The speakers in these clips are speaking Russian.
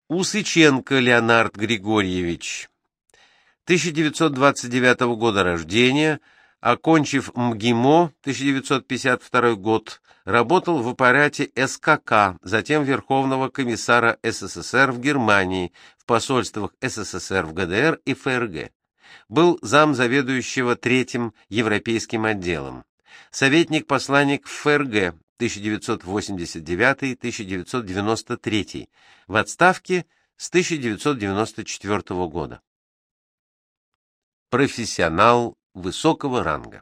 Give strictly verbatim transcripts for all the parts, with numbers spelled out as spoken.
Усыченко Леонард Григорьевич, тысяча девятьсот двадцать девятого года рождения, окончив МГИМО, тысяча девятьсот пятьдесят второй год, работал в аппарате эс ка ка, затем Верховного комиссара эс эс эс эр в Германии, в посольствах эс эс эс эр в гэ дэ эр и эф эр гэ. Был замзаведующего третьим европейским отделом. Советник-посланник в эф эр гэ тысяча девятьсот восемьдесят девятый — тысяча девятьсот девяносто третий, в отставке с тысяча девятьсот девяносто четвёртого года. Профессионал высокого ранга.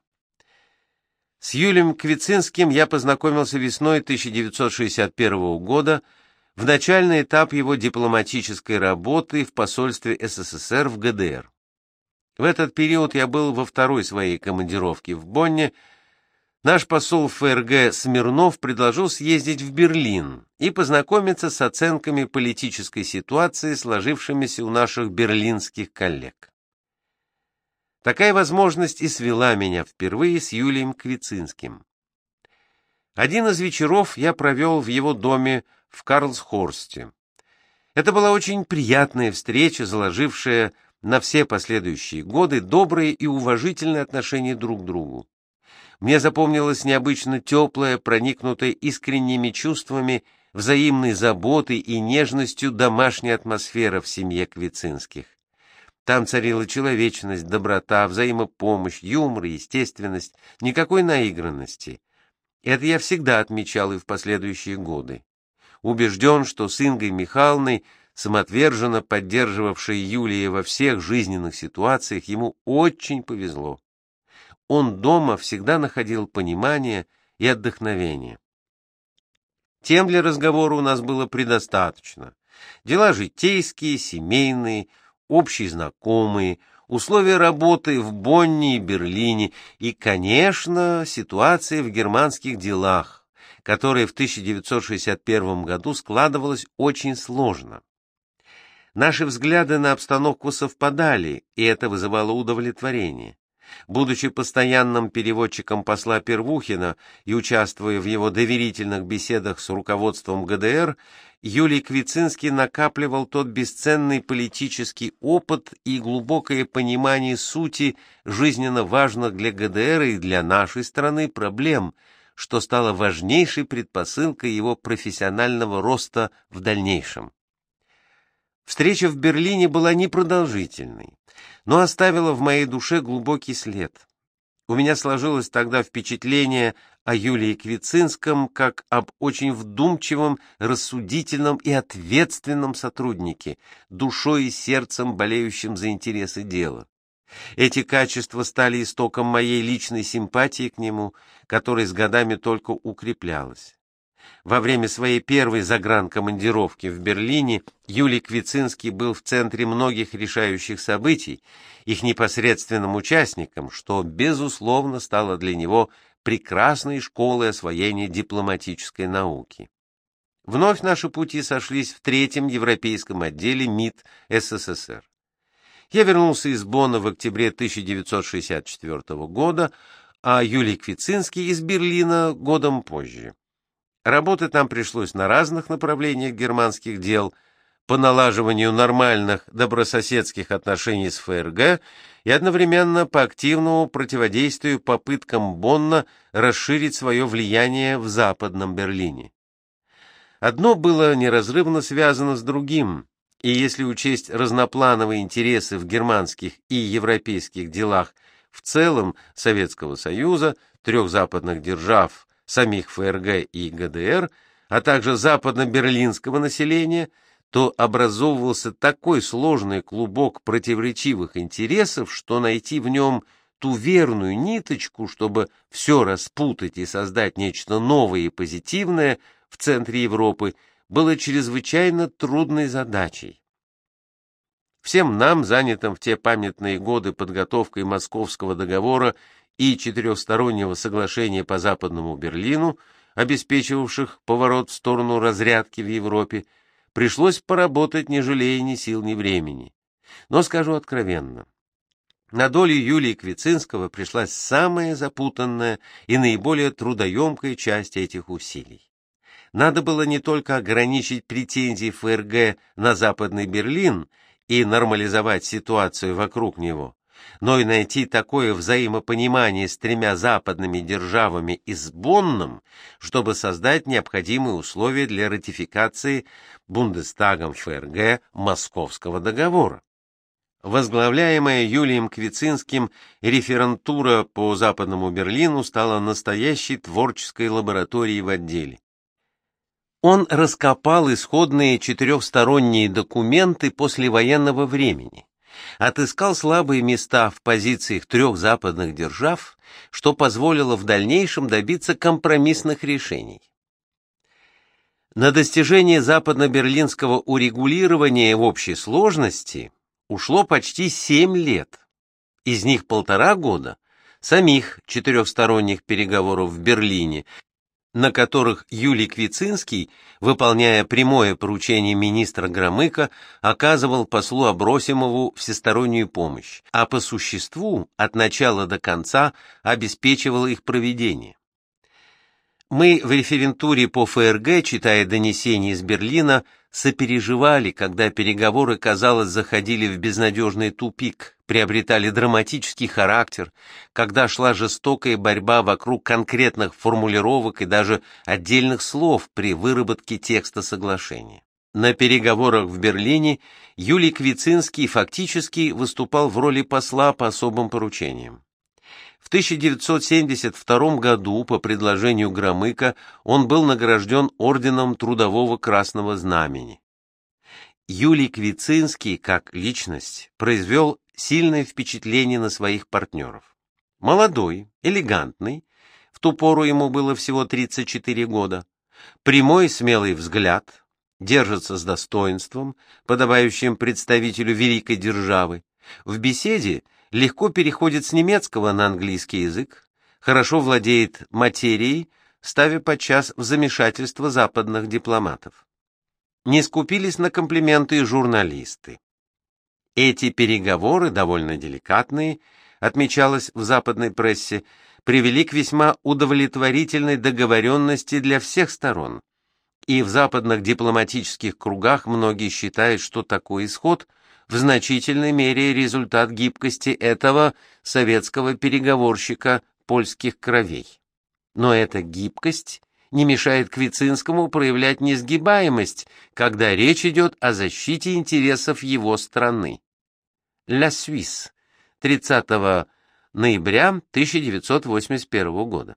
С Юлием Квицинским я познакомился весной тысяча девятьсот шестьдесят первого года, в начальный этап его дипломатической работы в посольстве эс эс эс эр в гэ дэ эр. В этот период я был во второй своей командировке в Бонне. Наш посол в эф эр гэ Смирнов предложил съездить в Берлин и познакомиться с оценками политической ситуации, сложившимися у наших берлинских коллег. Такая возможность и свела меня впервые с Юлием Квицинским. Один из вечеров я провел в его доме в Карлсхорсте. Это была очень приятная встреча, заложившая на все последующие годы добрые и уважительные отношения друг к другу. Мне запомнилась необычно теплая, проникнутая искренними чувствами, взаимной заботой и нежностью домашняя атмосфера в семье Квицинских. Там царила человечность, доброта, взаимопомощь, юмор, естественность, никакой наигранности. Это я всегда отмечал и в последующие годы. Убежден, что с Ингой Михайловной, самоотверженно поддерживавшей Юлия во всех жизненных ситуациях, ему очень повезло. Он дома всегда находил понимание и отдохновение. Тем для разговора у нас было предостаточно. Дела житейские, семейные, общие знакомые, условия работы в Бонне и Берлине и, конечно, ситуация в германских делах, которая в тысяча девятьсот шестьдесят первом году складывалась очень сложно. Наши взгляды на обстановку совпадали, и это вызывало удовлетворение. Будучи постоянным переводчиком посла Первухина и участвуя в его доверительных беседах с руководством гэ дэ эр, Юлий Квицинский накапливал тот бесценный политический опыт и глубокое понимание сути жизненно важных для гэ дэ эр и для нашей страны проблем, что стало важнейшей предпосылкой его профессионального роста в дальнейшем. Встреча в Берлине была непродолжительной, но оставила в моей душе глубокий след. У меня сложилось тогда впечатление о Юлии Квицинском как об очень вдумчивом, рассудительном и ответственном сотруднике, душой и сердцем болеющим за интересы дела. Эти качества стали истоком моей личной симпатии к нему, которая с годами только укреплялась. Во время своей первой загранкомандировки в Берлине Юлий Квицинский был в центре многих решающих событий, их непосредственным участником, что, безусловно, стало для него прекрасной школой освоения дипломатической науки. Вновь наши пути сошлись в третьем европейском отделе МИД эс эс эс эр. Я вернулся из Бонна в октябре тысяча девятьсот шестьдесят четвёртого года, а Юлий Квицинский из Берлина годом позже. Работать нам пришлось на разных направлениях германских дел, по налаживанию нормальных добрососедских отношений с эф эр гэ и одновременно по активному противодействию попыткам Бонна расширить свое влияние в Западном Берлине. Одно было неразрывно связано с другим, и если учесть разноплановые интересы в германских и европейских делах в целом Советского Союза, трех западных держав, самих эф эр гэ и гэ дэ эр, а также западно-берлинского населения, то образовывался такой сложный клубок противоречивых интересов, что найти в нем ту верную ниточку, чтобы все распутать и создать нечто новое и позитивное в центре Европы, было чрезвычайно трудной задачей. Всем нам, занятым в те памятные годы подготовкой Московского договора и четырехстороннего соглашения по Западному Берлину, обеспечивавших поворот в сторону разрядки в Европе, пришлось поработать, не жалея ни сил, ни времени. Но скажу откровенно, на долю Юлии Квицинского пришлась самая запутанная и наиболее трудоемкая часть этих усилий. надо было не только ограничить претензии ФРГ на Западный Берлин и нормализовать ситуацию вокруг него, но и найти такое взаимопонимание с тремя западными державами и с Бонном, чтобы создать необходимые условия для ратификации Бундестагом ФРГ Московского договора. Возглавляемая Юлием Квицинским реферантура по Западному Берлину стала настоящей творческой лабораторией в отделе. Он раскопал исходные четырехсторонние документы послевоенного времени, отыскал слабые места в позициях трех западных держав, что позволило в дальнейшем добиться компромиссных решений. На достижение западно-берлинского урегулирования в общей сложности ушло почти семь лет. Из них полтора года самих четырехсторонних переговоров в Берлине, на которых Юлий Квицинский, выполняя прямое поручение министра Громыка, оказывал послу Абросимову всестороннюю помощь, а по существу от начала до конца обеспечивал их проведение. Мы в референтуре по ФРГ, читая донесения из Берлина, сопереживали, когда переговоры, казалось, заходили в безнадежный тупик, приобретали драматический характер, когда шла жестокая борьба вокруг конкретных формулировок и даже отдельных слов при выработке текста соглашения. На переговорах в Берлине Юлий Квицинский фактически выступал в роли посла по особым поручениям. В тысяча девятьсот семьдесят втором году по предложению Громыка он был награжден орденом Трудового Красного Знамени. Юлий Квицинский, как личность, произвел сильное впечатление на своих партнеров. Молодой, элегантный, в ту пору ему было всего тридцать четыре года, прямой смелый взгляд, держится с достоинством, подобающим представителю великой державы. В беседе легко переходит с немецкого на английский язык, хорошо владеет материей, ставя подчас в замешательство западных дипломатов. Не скупились на комплименты и журналисты. Эти переговоры, довольно деликатные, отмечалось в западной прессе, привели к весьма удовлетворительной договоренности для всех сторон. И в западных дипломатических кругах многие считают, что такой исход в значительной мере результат гибкости этого советского переговорщика польских кровей. Но эта гибкость не мешает Квицинскому проявлять несгибаемость, когда речь идет о защите интересов его страны. La Suisse, тридцатого ноября тысяча девятьсот восемьдесят первого года.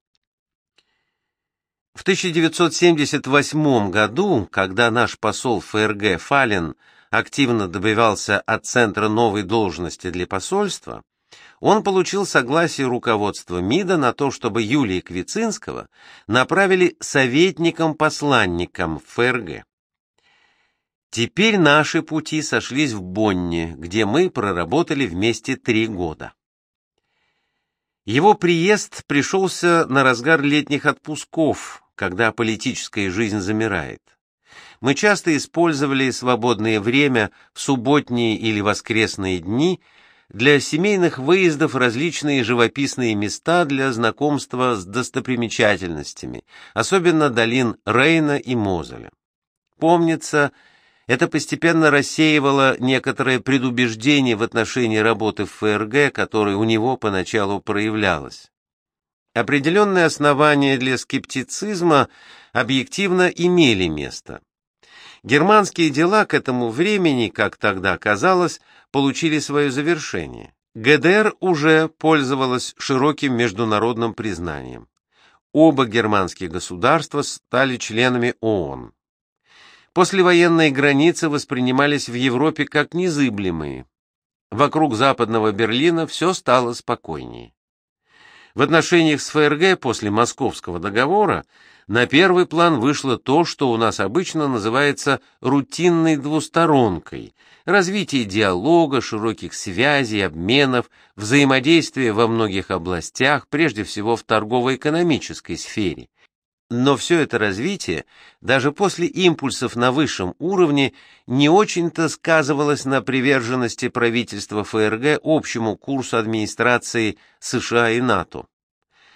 В тысяча девятьсот семьдесят восьмом году, когда наш посол ФРГ Фален активно добивался от центра новой должности для посольства, он получил согласие руководства МИДа на то, чтобы Юлия Квицинского направили советником-посланником в ФРГ. Теперь наши пути сошлись в Бонне, где мы проработали вместе три года. Его приезд пришелся на разгар летних отпусков, когда политическая жизнь замирает. Мы часто использовали свободное время в субботние или воскресные дни для семейных выездов в различные живописные места для знакомства с достопримечательностями, особенно долин Рейна и Мозеля. Помнится, это постепенно рассеивало некоторое предубеждение в отношении работы в ФРГ, которое у него поначалу проявлялось. Определенные основания для скептицизма объективно имели место. Германские дела к этому времени, как тогда казалось, получили свое завершение. ГДР уже пользовалась широким международным признанием. Оба германских государства стали членами ООН. Послевоенные границы воспринимались в Европе как незыблемые. Вокруг Западного Берлина все стало спокойнее. В отношениях с ФРГ после Московского договора на первый план вышло то, что у нас обычно называется рутинной двусторонкой: развитие диалога, широких связей, обменов, взаимодействия во многих областях, прежде всего в торгово-экономической сфере. Но все это развитие, даже после импульсов на высшем уровне, не очень-то сказывалось на приверженности правительства ФРГ общему курсу администрации США и НАТО.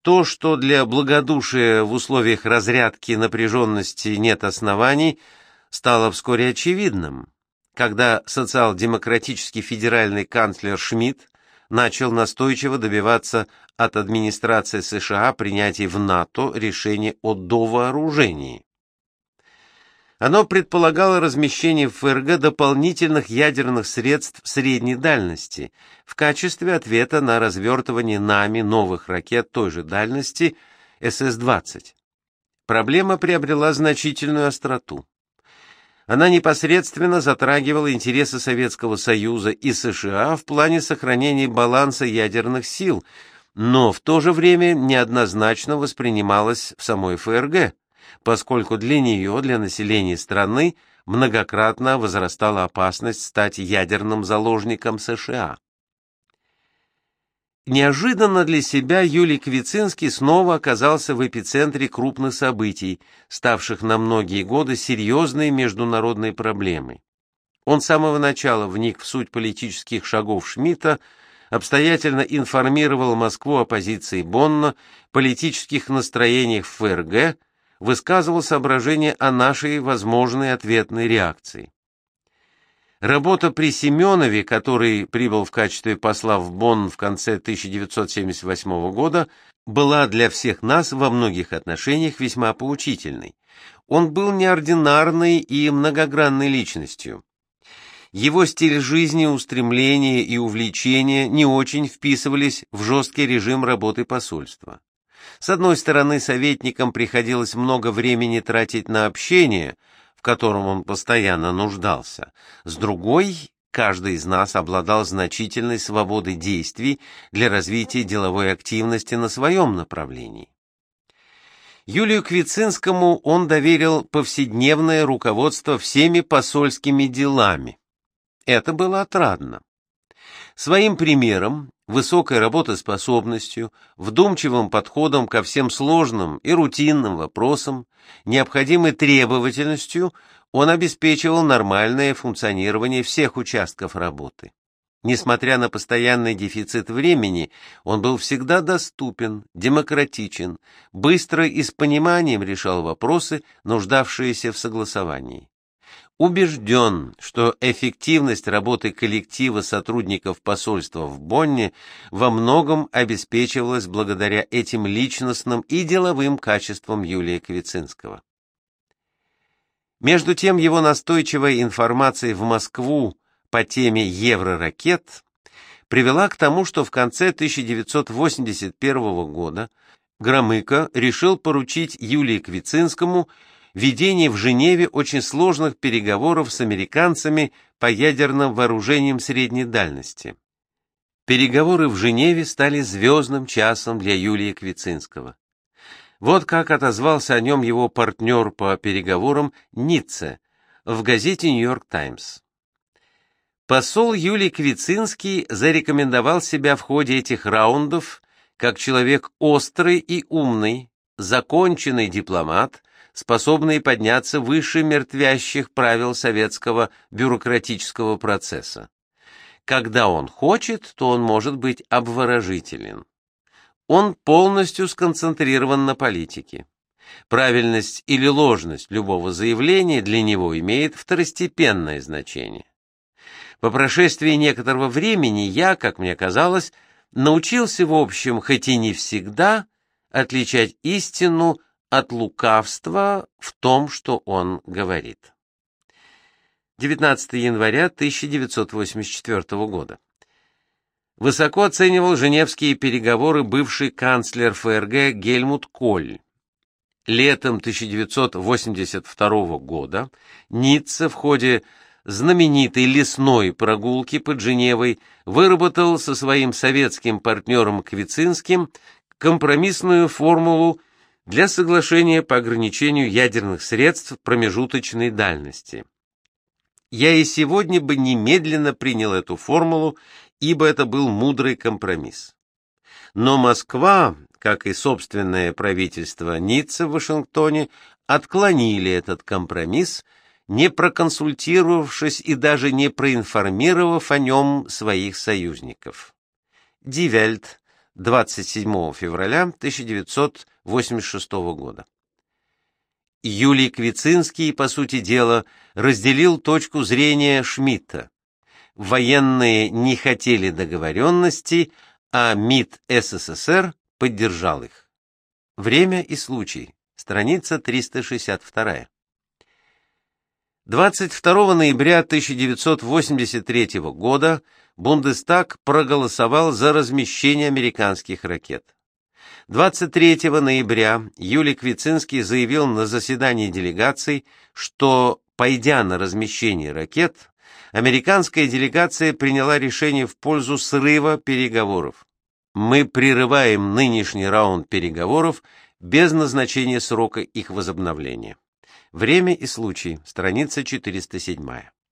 То, что для благодушия в условиях разрядки напряженности нет оснований, стало вскоре очевидным, когда социал-демократический федеральный канцлер Шмидт начал настойчиво добиваться от администрации США принятия в НАТО решения о довооружении. Оно предполагало размещение в ФРГ дополнительных ядерных средств средней дальности в качестве ответа на развертывание нами новых ракет той же дальности эс эс двадцать. Проблема приобрела значительную остроту. Она непосредственно затрагивала интересы Советского Союза и США в плане сохранения баланса ядерных сил, но в то же время неоднозначно воспринималась в самой ФРГ, поскольку для нее, для населения страны, многократно возрастала опасность стать ядерным заложником США. Неожиданно для себя Юлий Квицинский снова оказался в эпицентре крупных событий, ставших на многие годы серьезной международной проблемой. Он с самого начала вник в суть политических шагов Шмидта, обстоятельно информировал Москву о позиции Бонна, политических настроениях в ФРГ, высказывал соображения о нашей возможной ответной реакции. Работа при Семенове, который прибыл в качестве посла в Бонн в конце тысяча девятьсот семьдесят восьмого года, была для всех нас во многих отношениях весьма поучительной. Он был неординарной и многогранной личностью. Его стиль жизни, устремления и увлечения не очень вписывались в жесткий режим работы посольства. С одной стороны, советникам приходилось много времени тратить на общение, в котором он постоянно нуждался. С другой, каждый из нас обладал значительной свободой действий для развития деловой активности на своем направлении. Юлию Квицинскому он доверил повседневное руководство всеми посольскими делами. Это было отрадно. Своим примером, высокой работоспособностью, вдумчивым подходом ко всем сложным и рутинным вопросам, необходимой требовательностью он обеспечивал нормальное функционирование всех участков работы. Несмотря на постоянный дефицит времени, он был всегда доступен, демократичен, быстро и с пониманием решал вопросы, нуждавшиеся в согласовании. Убежден, что эффективность работы коллектива сотрудников посольства в Бонне во многом обеспечивалась благодаря этим личностным и деловым качествам Юлия Квицинского. Между тем, его настойчивая информация в Москву по теме евроракет привела к тому, что в конце тысяча девятьсот восемьдесят первого года Громыко решил поручить Юлию Квицинскому ведение в Женеве очень сложных переговоров с американцами по ядерным вооружениям средней дальности. Переговоры в Женеве стали звездным часом для Юлия Квицинского. Вот как отозвался о нем его партнер по переговорам Ницце в газете «Нью-Йорк Таймс». Посол Юлий Квицинский зарекомендовал себя в ходе этих раундов как человек острый и умный, законченный дипломат, способный подняться выше мертвящих правил советского бюрократического процесса. Когда он хочет, то он может быть обворожителен. Он полностью сконцентрирован на политике. Правильность или ложность любого заявления для него имеет второстепенное значение. По прошествии некоторого времени я, как мне казалось, научился в общем, хоть и не всегда, отличать истину от лукавства в том, что он говорит. девятнадцатого января тысяча девятьсот восемьдесят четвёртого года. Высоко оценивал женевские переговоры бывший канцлер ФРГ Гельмут Коль. Летом тысяча девятьсот восемьдесят второго года Ницце в ходе знаменитой лесной прогулки под Женевой выработал со своим советским партнером Квицинским компромиссную формулу для соглашения по ограничению ядерных средств промежуточной дальности. Я и сегодня бы немедленно принял эту формулу, ибо это был мудрый компромисс. Но Москва, как и собственное правительство Ницце в Вашингтоне, отклонили этот компромисс, не проконсультировавшись и даже не проинформировав о нем своих союзников. Die Welt, двадцать седьмого февраля тысяча девятьсот восемьдесят шестого года. Юлий Квицинский, по сути дела, разделил точку зрения Шмидта. Военные не хотели договоренности, а МИД СССР поддержал их. Время и случай. Страница триста шестьдесят два. двадцать второго ноября тысяча девятьсот восемьдесят третьего года Бундестаг проголосовал за размещение американских ракет. двадцать третьего ноября Юлий Квицинский заявил на заседании делегаций, что, пойдя на размещение ракет, американская делегация приняла решение в пользу срыва переговоров. Мы прерываем нынешний раунд переговоров без назначения срока их возобновления. Время и случай. Страница четыреста семь.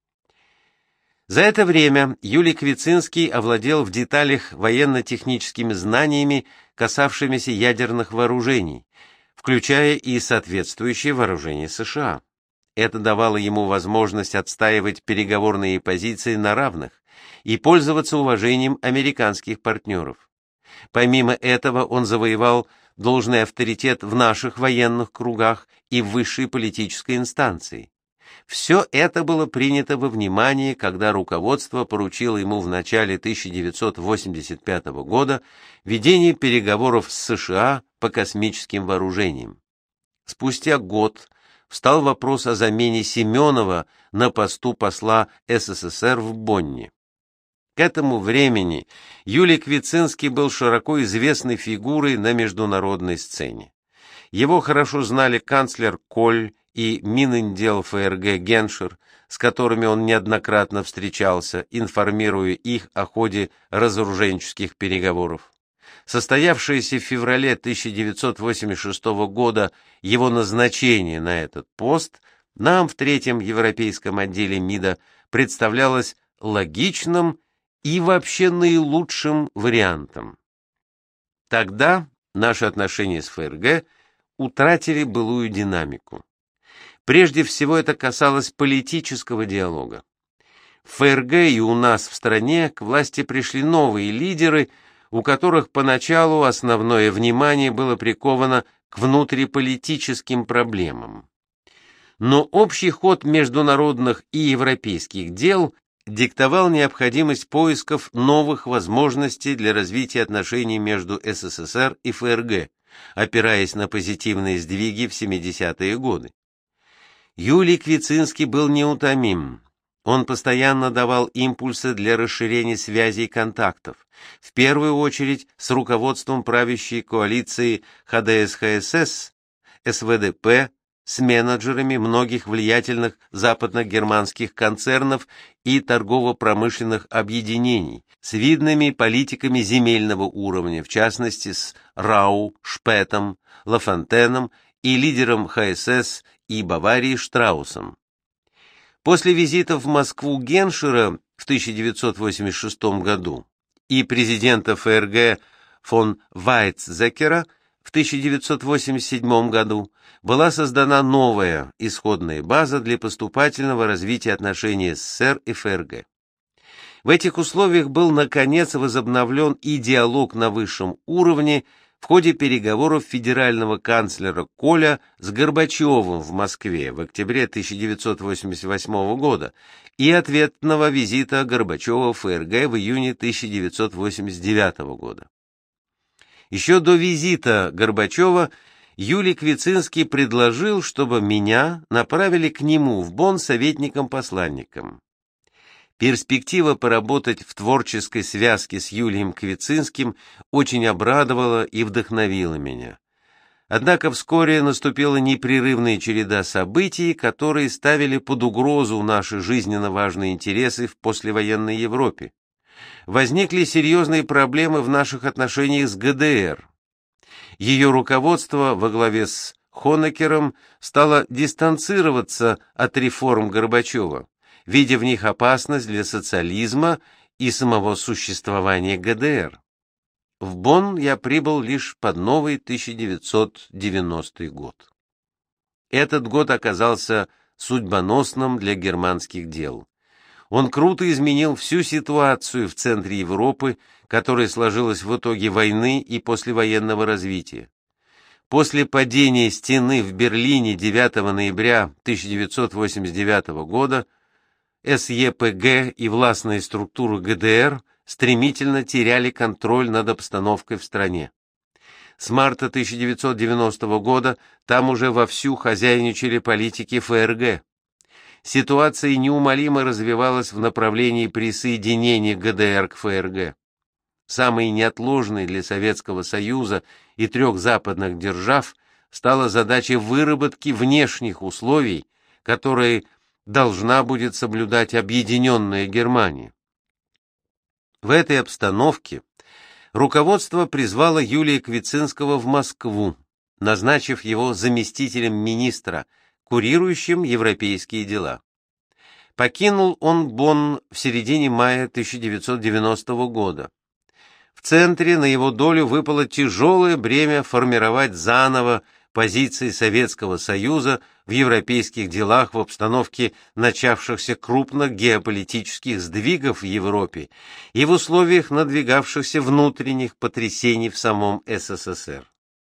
За это время Юлий Квицинский овладел в деталях военно-техническими знаниями, касавшимися ядерных вооружений, включая и соответствующие вооружения США. Это давало ему возможность отстаивать переговорные позиции на равных и пользоваться уважением американских партнеров. Помимо этого, он завоевал должный авторитет в наших военных кругах и в высшей политической инстанции. Все это было принято во внимание, когда руководство поручило ему в начале тысяча девятьсот восемьдесят пятого года ведение переговоров с США по космическим вооружениям. Спустя год встал вопрос о замене Семенова на посту посла СССР в Бонне. К этому времени Юлий Квицинский был широко известной фигурой на международной сцене. Его хорошо знали канцлер Коль и Мининдел ФРГ Геншер, с которыми он неоднократно встречался, информируя их о ходе разоруженческих переговоров. Состоявшееся в феврале тысяча девятьсот восемьдесят шестого года его назначение на этот пост нам в третьем европейском отделе МИДа представлялось логичным и вообще наилучшим вариантом. Тогда наши отношения с ФРГ утратили былую динамику. Прежде всего это касалось политического диалога. В ФРГ и у нас в стране к власти пришли новые лидеры, у которых поначалу основное внимание было приковано к внутриполитическим проблемам. Но общий ход международных и европейских дел диктовал необходимость поисков новых возможностей для развития отношений между СССР и ФРГ, опираясь на позитивные сдвиги в семидесятые годы. Юлий Квицинский был неутомим. Он постоянно давал импульсы для расширения связей и контактов, в первую очередь с руководством правящей коалиции ХДС-ХСС, СВДП, с менеджерами многих влиятельных западно-германских концернов и торгово-промышленных объединений, с видными политиками земельного уровня, в частности с Рау, Шпетом, Лафонтеном и лидером ХСС и Баварии Штраусом. После визита в Москву Геншера в тысяча девятьсот восемьдесят шестом году и президента ФРГ фон Вайцзекера в тысяча девятьсот восемьдесят седьмом году была создана новая исходная база для поступательного развития отношений СССР и ФРГ. В этих условиях был, наконец, возобновлен и диалог на высшем уровне в ходе переговоров федерального канцлера Коля с Горбачевым в Москве в октябре тысяча девятьсот восемьдесят восьмого года и ответного визита Горбачева в ФРГ в июне тысяча девятьсот восемьдесят девятого года. Еще до визита Горбачева Юлий Квицинский предложил, чтобы меня направили к нему в Бонн советником-посланником. Перспектива поработать в творческой связке с Юлием Квицинским очень обрадовала и вдохновила меня. Однако вскоре наступила непрерывная череда событий, которые ставили под угрозу наши жизненно важные интересы в послевоенной Европе. Возникли серьезные проблемы в наших отношениях с ГДР. Ее руководство во главе с Хонекером стало дистанцироваться от реформ Горбачева, видя в них опасность для социализма и самого существования ГДР. В Бонн я прибыл лишь под новый тысяча девятьсот девяностый год. Этот год оказался судьбоносным для германских дел. Он круто изменил всю ситуацию в центре Европы, которая сложилась в итоге войны и послевоенного развития. После падения стены в Берлине девятого ноября тысяча девятьсот восемьдесят девятого года эс е пэ гэ и властные структуры гэ дэ эр стремительно теряли контроль над обстановкой в стране. С марта тысяча девятьсот девяностого года там уже вовсю хозяйничали политики эф эр гэ. Ситуация неумолимо развивалась в направлении присоединения гэ дэ эр к эф эр гэ. Самой неотложной для Советского Союза и трех западных держав стала задача выработки внешних условий, которые должна будет соблюдать объединенная Германия. В этой обстановке руководство призвало Юлия Квицинского в Москву, назначив его заместителем министра, курирующим европейские дела. Покинул он Бонн в середине мая тысяча девятьсот девяностого года. В центре на его долю выпало тяжелое бремя формировать заново позиции Советского Союза в европейских делах в обстановке начавшихся крупных геополитических сдвигов в Европе и в условиях надвигавшихся внутренних потрясений в самом эс эс эс эр.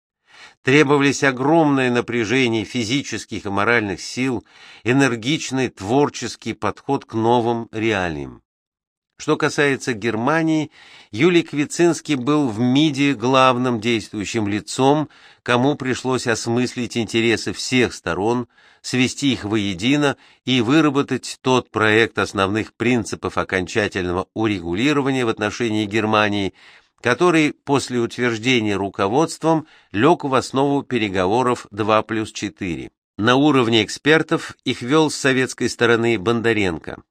Требовались огромное напряжение физических и моральных сил, энергичный творческий подход к новым реалиям. Что касается Германии, Юлий Квицинский был в МИДе главным действующим лицом, кому пришлось осмыслить интересы всех сторон, свести их воедино и выработать тот проект основных принципов окончательного урегулирования в отношении Германии, который после утверждения руководством лег в основу переговоров два плюс четыре. На уровне экспертов их вел с советской стороны Бондаренко.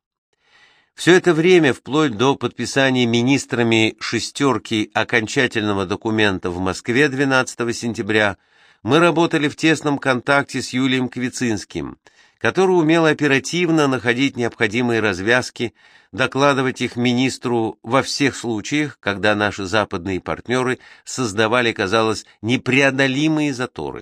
Все это время, вплоть до подписания министрами «шестерки» окончательного документа в Москве двенадцатого сентября, мы работали в тесном контакте с Юлием Квицинским, который умел оперативно находить необходимые развязки, докладывать их министру во всех случаях, когда наши западные партнеры создавали, казалось, непреодолимые заторы.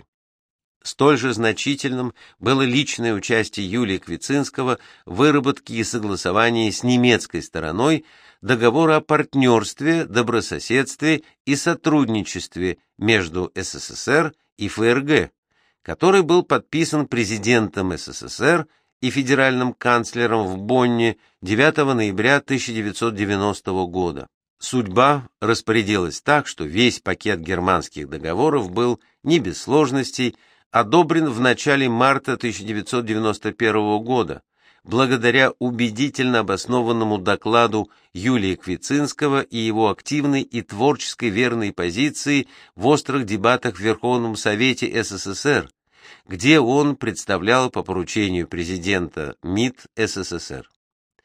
Столь же значительным было личное участие Юлия Квицинского в выработке и согласовании с немецкой стороной договора о партнерстве, добрососедстве и сотрудничестве между эс эс эс эр и эф эр гэ, который был подписан президентом эс эс эс эр и федеральным канцлером в Бонне девятого ноября тысяча девятьсот девяностого года. Судьба распорядилась так, что весь пакет германских договоров был не без сложностей одобрен в начале марта тысяча девятьсот девяносто первого года, благодаря убедительно обоснованному докладу Юлия Квицинского и его активной и творческой верной позиции в острых дебатах в Верховном Совете эс эс эс эр, где он представлял по поручению президента МИД эс эс эс эр.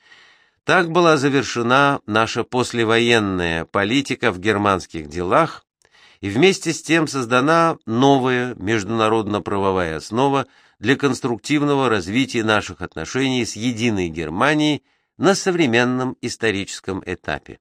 Так была завершена наша послевоенная политика в германских делах, и вместе с тем создана новая международно-правовая основа для конструктивного развития наших отношений с единой Германией на современном историческом этапе.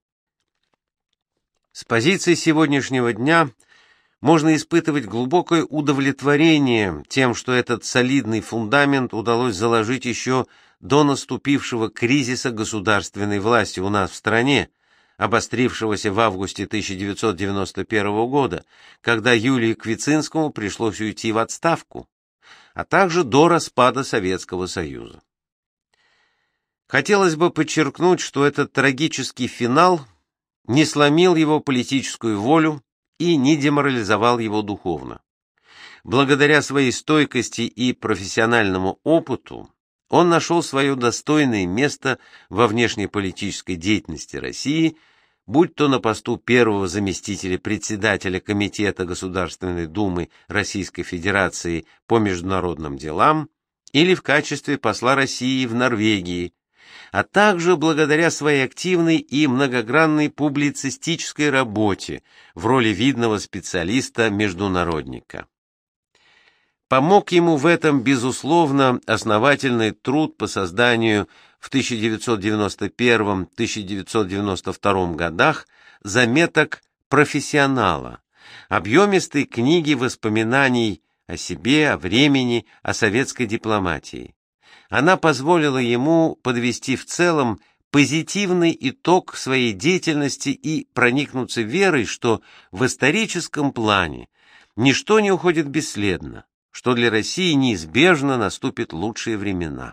С позиции сегодняшнего дня можно испытывать глубокое удовлетворение тем, что этот солидный фундамент удалось заложить еще до наступившего кризиса государственной власти у нас в стране, обострившегося в августе тысяча девятьсот девяносто первого года, когда Юлию Квицинскому пришлось уйти в отставку, а также до распада Советского Союза. Хотелось бы подчеркнуть, что этот трагический финал не сломил его политическую волю и не деморализовал его духовно. Благодаря своей стойкости и профессиональному опыту он нашел свое достойное место во внешнеполитической деятельности России, будь то на посту первого заместителя председателя Комитета Государственной Думы Российской Федерации по международным делам или в качестве посла России в Норвегии, а также благодаря своей активной и многогранной публицистической работе в роли видного специалиста-международника. Помог ему в этом, безусловно, основательный труд по созданию в тысяча девятьсот девяносто первом — тысяча девятьсот девяносто втором годах заметок профессионала, объемистой книги воспоминаний о себе, о времени, о советской дипломатии. Она позволила ему подвести в целом позитивный итог своей деятельности и проникнуться верой, что в историческом плане ничто не уходит бесследно, что для России неизбежно наступят лучшие времена.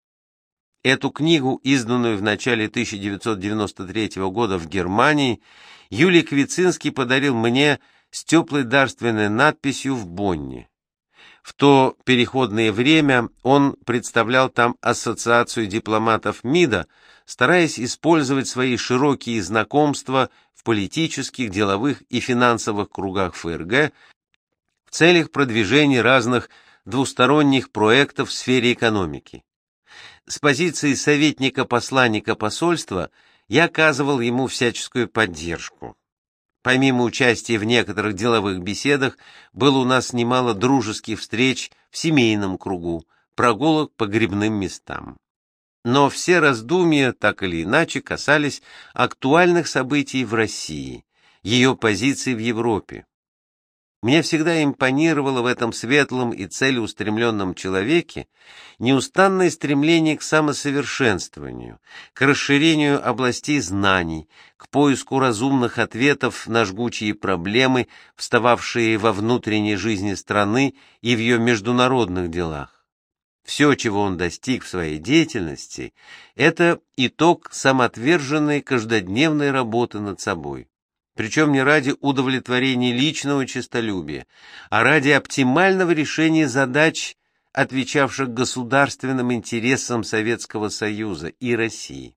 Эту книгу, изданную в начале тысяча девятьсот девяносто третьего года в Германии, Юлий Квицинский подарил мне с теплой дарственной надписью в Бонне. В то переходное время он представлял там ассоциацию дипломатов МИДа, стараясь использовать свои широкие знакомства в политических, деловых и финансовых кругах ФРГ в целях продвижения разных двусторонних проектов в сфере экономики. С позиции советника-посланника посольства я оказывал ему всяческую поддержку. Помимо участия в некоторых деловых беседах, было у нас немало дружеских встреч в семейном кругу, прогулок по грибным местам. Но все раздумья так или иначе касались актуальных событий в России, ее позиции в Европе. Мне всегда импонировало в этом светлом и целеустремленном человеке неустанное стремление к самосовершенствованию, к расширению областей знаний, к поиску разумных ответов на жгучие проблемы, встававшие во внутренней жизни страны и в ее международных делах. Все, чего он достиг в своей деятельности, это итог самоотверженной каждодневной работы над собой. Причем не ради удовлетворения личного честолюбия, а ради оптимального решения задач, отвечавших государственным интересам Советского Союза и России.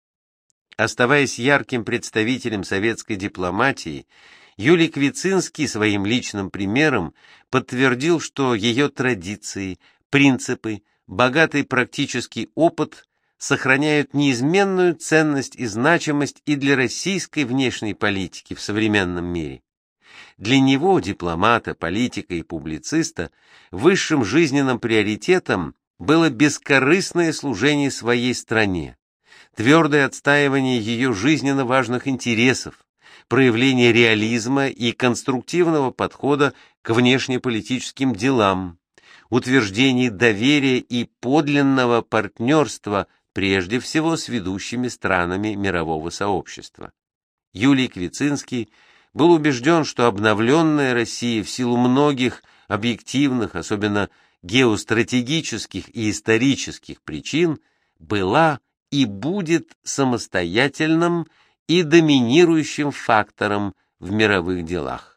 Оставаясь ярким представителем советской дипломатии, Юлий Квицинский своим личным примером подтвердил, что ее традиции, принципы, богатый практический опыт сохраняют неизменную ценность и значимость и для российской внешней политики в современном мире. Для него, дипломата, политика и публициста, высшим жизненным приоритетом было бескорыстное служение своей стране, твердое отстаивание ее жизненно важных интересов, проявление реализма и конструктивного подхода к внешнеполитическим делам, утверждение доверия и подлинного партнерства прежде всего с ведущими странами мирового сообщества. Юлий Квицинский был убежден, что обновленная Россия в силу многих объективных, особенно геостратегических и исторических причин, была и будет самостоятельным и доминирующим фактором в мировых делах.